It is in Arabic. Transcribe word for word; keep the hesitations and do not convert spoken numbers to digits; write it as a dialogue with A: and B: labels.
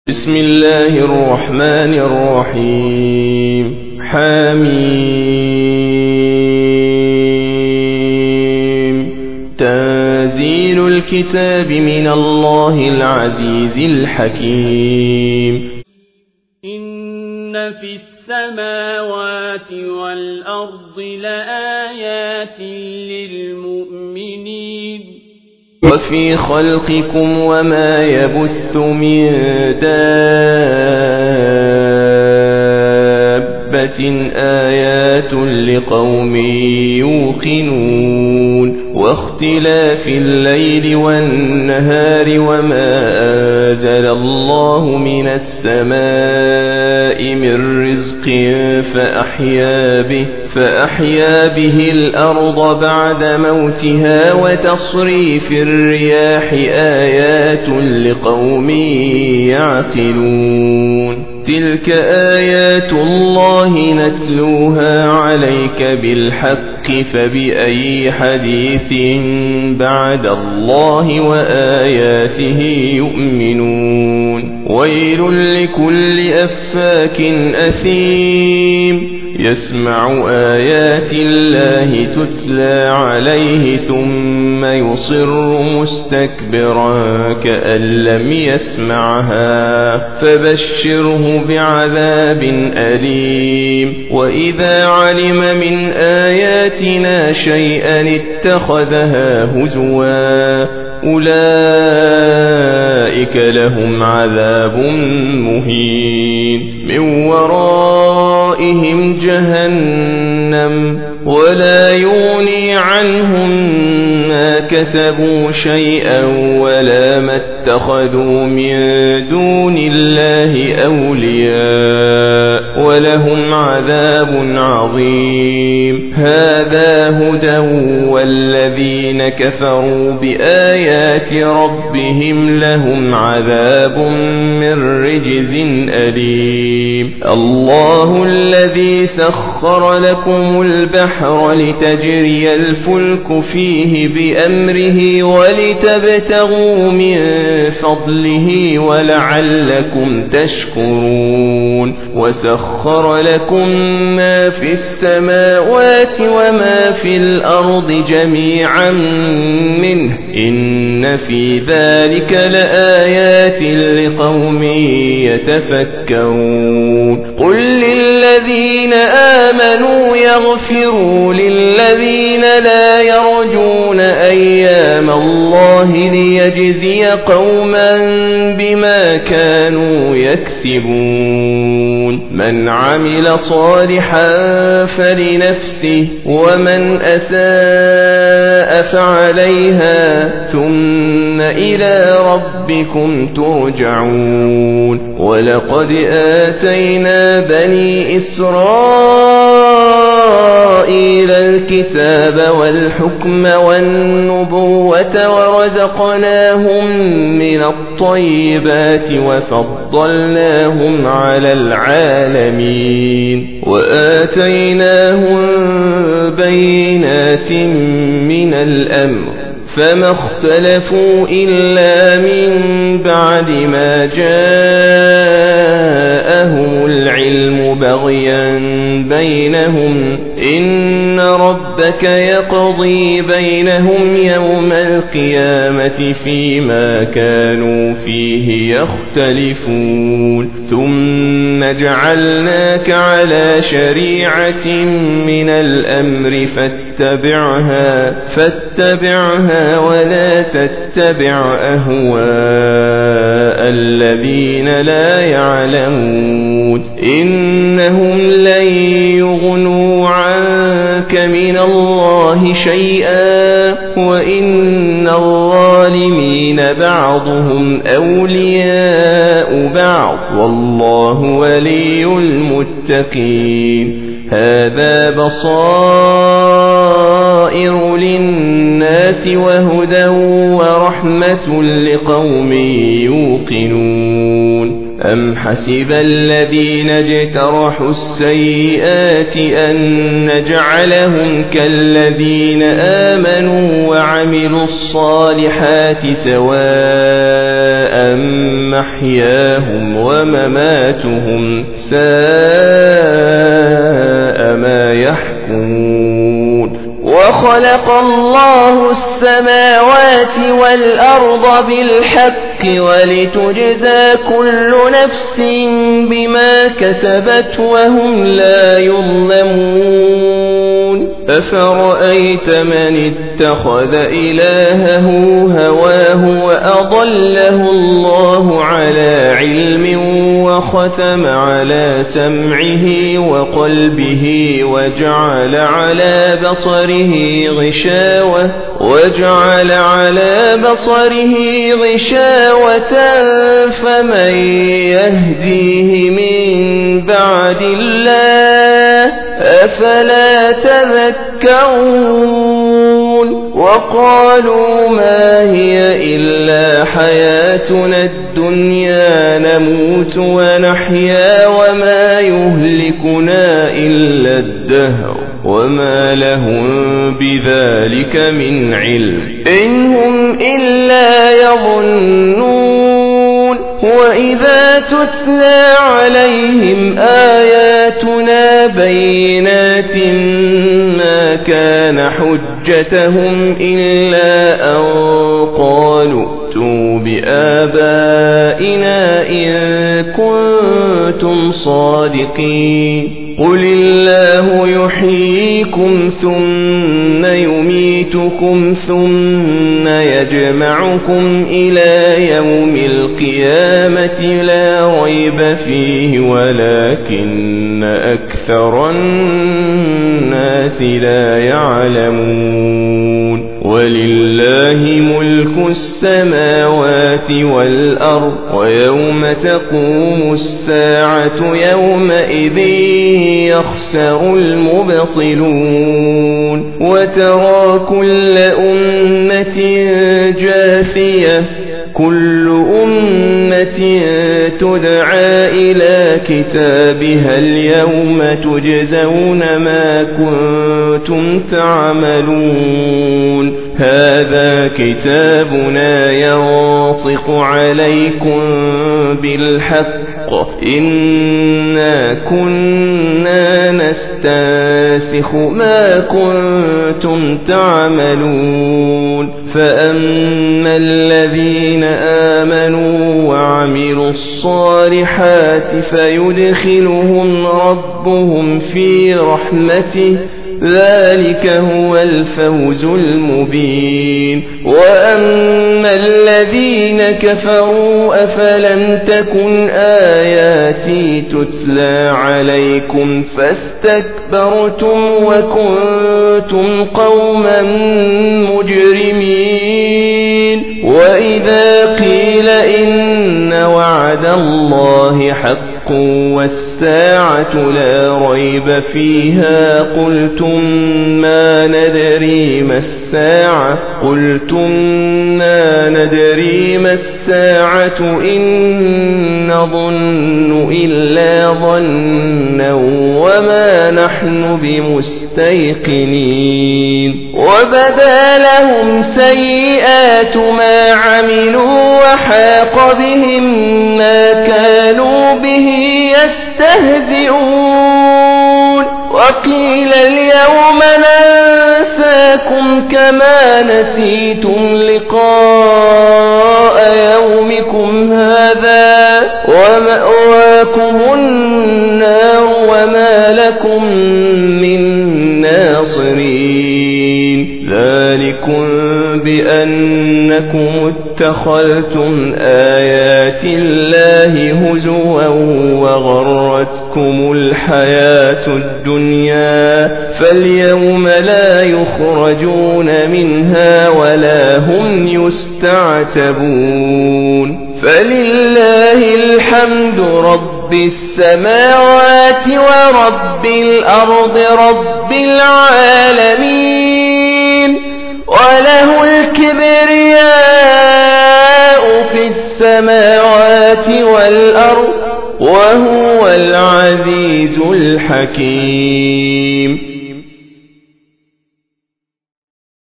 A: بسم الله الرحمن الرحيم. حميم. تنزيل الكتاب من الله العزيز الحكيم.
B: إن في السماوات والأرض لآيات للمؤمنين.
A: وفي خلقكم وما يبث من دابة آيات لقوم يوقنون. واختلاف الليل والنهار وما أنزل الله من السماء من رزق فأحيا به فأحيا به الأرض بعد موتها وتصريف الرياح آيات لقوم يعقلون. تلك آيات الله نتلوها عليك بالحق فبأي حديث بعد الله وآياته يؤمنون. ويل لكل أفاك أثيم يسمع آيات الله تتلى عليه ثم يصر مستكبرا كأن لم يسمعها فبشره بعذاب أليم. وإذا علم من آياتنا شيئا اتخذها هزوا أولئك لهم عذاب مهين من ورائهم جهنم ولا يغني عنهم ما كسبوا شيئا ولا ما اتخذوا من دون الله أولياء ولهم عذاب عظيم. هذا هدى والذين كفروا بآيات ربهم لهم عذاب من رجز أليم. الله الذي سخر لكم البحر لتجري الفلك فيه بأمره ولتبتغوا من فضله ولعلكم تشكرون. وسخر لكم ما في السماوات وما في الأرض جميعا منه إن في ذلك لآيات لقوم يتفكرون. قل للذين آمنوا يغفروا للذين لا يرجون أيام الله ليجزي قوما بما كانوا يكسبون. من عمل صالحا فلنفسه ومن أساء فعليها ثم إلى ربكم ترجعون. ولقد آتينا بني إسرائيل الكتاب والحكم والنبوة ورزقناهم من الطيبات وفضلناهم على العالمين وآتيناهم بينات من الأمر فما اختلفوا إلا من بعد ما جاءهم العلم بغيا بينهم إن ربك يقضي بينهم يوم القيامة فيما كانوا فيه يختلفون. ثم جعلناك على شريعة من الأمر فاتبعها فاتبعها ولا تتبع أهواء الذين لا يعلمون. إنهم لن يغنوا عنك من الله شيئا وإن الظالمين بعضهم أولياء بعض والله ولي المتقين. هذا بصائر للناس وهدى ورحمة لقوم يوقنون. أم حسب الذين اجترحوا السيئات أن نجعلهم كالذين آمنوا وعملوا الصالحات سواء محياهم ومماتهم ساء ما يحكمون وخلق الله السماوات والأرض بالحق ولتجزى كل نفس بما كسبت وهم لا يظلمون أفرأيت من اتخذ إلهه هواه وأضله الله على علم وختم على سمعه وقلبه وجعل على بصره غشاوة وجعل على بصره غشاوة فمن يهديه من بعد الله أفلا تذكرون وقالوا ما هي إلا حياتنا الدنيا نموت ونحيا وما يهلكنا إلا الدهر وما لهم بذلك من علم إن هم إلا يظنون وإذا تتلى عليهم آياتنا بينات ما كان حجتهم إلا أن قالوا ائتوا بآبائنا إن كنتم صادقين قل الله يحييكم ثم يميتكم ثم يجمعكم إلى يوم القيامة لا ريب فيه ولكن أكثر الناس لا يعلمون ولله ملك السماوات والأرض ويوم تقوم الساعة يومئذ يخسر المبطلون وترى كل أمة جاثية كل أمة تدعى إلى كتابها اليوم تجزون ما كنتم تعملون هذا كتابنا ينطق عليكم بالحق إنا كنا نستنسخ ما كنتم تعملون فأما الذين آمنوا وعملوا الصالحات فيدخلهم ربهم في رحمته ذلك هو الفوز المبين وأما الذين كفروا أفلم تكن آياتي تتلى عليكم فاستكبرتم وكنتم قوما مجرمين وإذا قيل إن وعد الله حق والساعة لا ريب فيها قلتم ما ندري ما الساعة قلتم ما ندري ما الساعة إن نظن إلا ظنا وما نحن بمستيقنين وبدا لهم سيئات ما عملوا وحاق بهم ما كانوا به يستهزئون وقيل اليوم ننساكم كما نسيتم لقاء يومكم هذا ومأواكم النار وما لكم من ناصرين ذلكم بأنكم اتخذتم آيات الله هزوا وغرتكم الحياة الدنيا فاليوم لا يخرجون منها ولا هم يستعتبون فلله الحمد رب السماوات ورب الأرض رب العالمين وله الكبرياء في السماوات والأرض العزيز الحكيم.